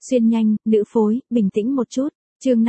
Xuyên nhanh, nữ phối, bình tĩnh một chút. Chương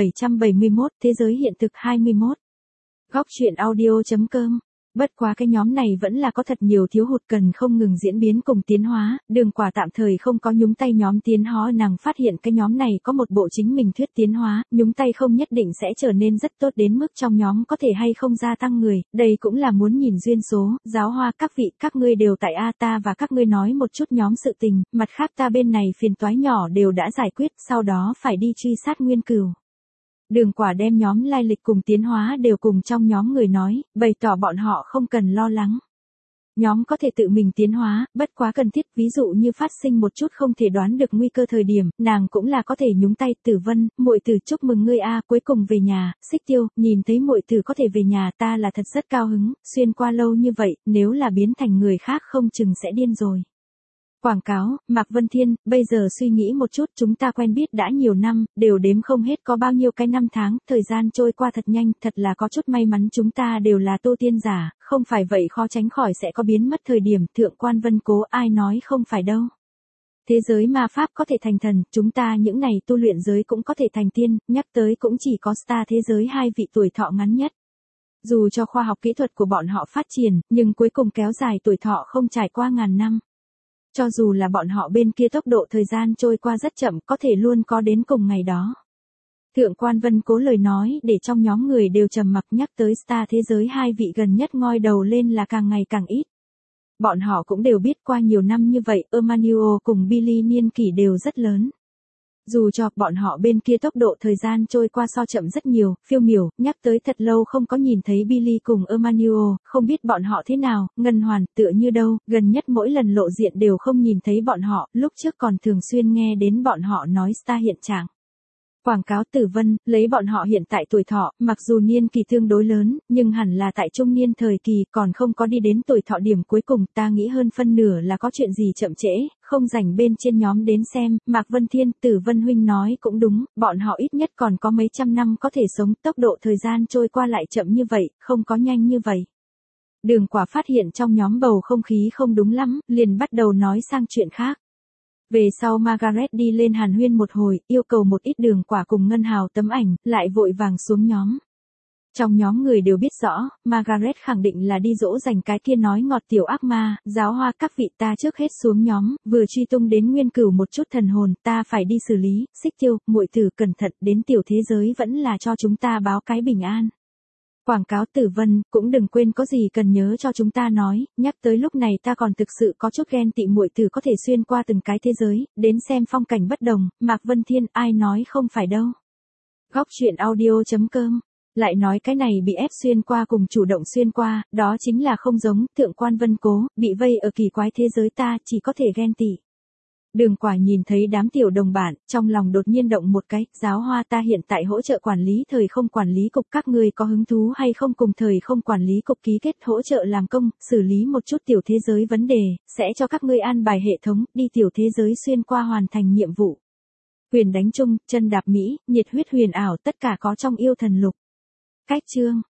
5771, thế giới hiện thực 21. Góc truyện audio.com. Bất quá cái nhóm này vẫn là có thật nhiều thiếu hụt cần không ngừng diễn biến cùng tiến hóa, Đường Quả tạm thời không có nhúng tay nhóm tiến hóa, nàng phát hiện cái nhóm này có một bộ chính mình thuyết tiến hóa, nhúng tay không nhất định sẽ trở nên rất tốt đến mức trong nhóm có thể hay không gia tăng người, đây cũng là muốn nhìn duyên số. Giáo hoa các vị, các ngươi đều tại A, ta và các ngươi nói một chút nhóm sự tình, mặt khác ta bên này phiền toái nhỏ đều đã giải quyết, sau đó phải đi truy sát Nguyên Cửu. Đường Quả đem nhóm lai lịch cùng tiến hóa đều cùng trong nhóm người nói, bày tỏ bọn họ không cần lo lắng. Nhóm có thể tự mình tiến hóa, bất quá cần thiết, ví dụ như phát sinh một chút không thể đoán được nguy cơ thời điểm, nàng cũng là có thể nhúng tay. Tử Vân, muội tử chúc mừng ngươi a, cuối cùng về nhà. Xích Tiêu, nhìn thấy muội tử có thể về nhà ta là thật rất cao hứng, xuyên qua lâu như vậy, nếu là biến thành người khác không chừng sẽ điên rồi. Quảng cáo, Mạc Vân Thiên, bây giờ suy nghĩ một chút, chúng ta quen biết đã nhiều năm, đều đếm không hết có bao nhiêu cái năm tháng, thời gian trôi qua thật nhanh, thật là có chút may mắn chúng ta đều là tu tiên giả, không phải vậy khó tránh khỏi sẽ có biến mất thời điểm. Thượng quan Vân Cố, ai nói không phải đâu. Thế giới ma pháp có thể thành thần, chúng ta những này tu luyện giới cũng có thể thành tiên, nhắc tới cũng chỉ có Star thế giới hai vị tuổi thọ ngắn nhất. Dù cho khoa học kỹ thuật của bọn họ phát triển, nhưng cuối cùng kéo dài tuổi thọ không trải qua ngàn năm. Cho dù là bọn họ bên kia tốc độ thời gian trôi qua rất chậm, có thể luôn có đến cùng ngày đó. Thượng quan Vân Cố lời nói để trong nhóm người đều trầm mặc, nhắc tới Star thế giới hai vị gần nhất ngoi đầu lên là càng ngày càng ít. Bọn họ cũng đều biết qua nhiều năm như vậy, Emmanuel cùng Billy niên kỷ đều rất lớn. Dù cho bọn họ bên kia tốc độ thời gian trôi qua so chậm rất nhiều, Phiêu Miểu, nhắc tới thật lâu không có nhìn thấy Billy cùng Emmanuel, không biết bọn họ thế nào. Ngân Hoàn, tựa như đâu, gần nhất mỗi lần lộ diện đều không nhìn thấy bọn họ, lúc trước còn thường xuyên nghe đến bọn họ nói Star hiện trạng. Quảng cáo, Tử Vân, lấy bọn họ hiện tại tuổi thọ, mặc dù niên kỳ tương đối lớn, nhưng hẳn là tại trung niên thời kỳ, còn không có đi đến tuổi thọ điểm cuối cùng, ta nghĩ hơn phân nửa là có chuyện gì chậm trễ, không rảnh bên trên nhóm đến xem. Mạc Vân Thiên, Tử Vân huynh nói cũng đúng, bọn họ ít nhất còn có mấy trăm năm có thể sống, tốc độ thời gian trôi qua lại chậm như vậy, không có nhanh như vậy. Đường Quả phát hiện trong nhóm bầu không khí không đúng lắm, liền bắt đầu nói sang chuyện khác. Về sau Margaret đi lên hàn huyên một hồi, yêu cầu một ít Đường Quả cùng Ngân Hào tấm ảnh, lại vội vàng xuống nhóm. Trong nhóm người đều biết rõ, Margaret khẳng định là đi dỗ dành cái kia nói ngọt tiểu ác ma. Giáo hoa các vị, ta trước hết xuống nhóm, vừa truy tung đến Nguyên Cửu một chút thần hồn, ta phải đi xử lý. Xích Tiêu, muội tử cẩn thận, đến tiểu thế giới vẫn là cho chúng ta báo cái bình an. Quảng cáo, Tử Vân, cũng đừng quên có gì cần nhớ cho chúng ta nói, nhắc tới lúc này ta còn thực sự có chút ghen tị muội tử có thể xuyên qua từng cái thế giới, đến xem phong cảnh bất đồng. Mạc Vân Thiên, ai nói không phải đâu. Góc truyện audio.com. Lại nói cái này bị ép xuyên qua cùng chủ động xuyên qua, đó chính là không giống. Thượng quan Vân Cố, bị vây ở kỳ quái thế giới ta chỉ có thể ghen tị. Đường Quả nhìn thấy đám tiểu đồng bạn, trong lòng đột nhiên động một cái, giáo hoa ta hiện tại hỗ trợ quản lý thời không quản lý cục, các ngươi có hứng thú hay không cùng thời không quản lý cục ký kết hỗ trợ làm công, xử lý một chút tiểu thế giới vấn đề, sẽ cho các ngươi an bài hệ thống, đi tiểu thế giới xuyên qua hoàn thành nhiệm vụ. Huyền đánh chung, chân đạp Mỹ, nhiệt huyết huyền ảo, tất cả có trong yêu thần lục. Cách chương.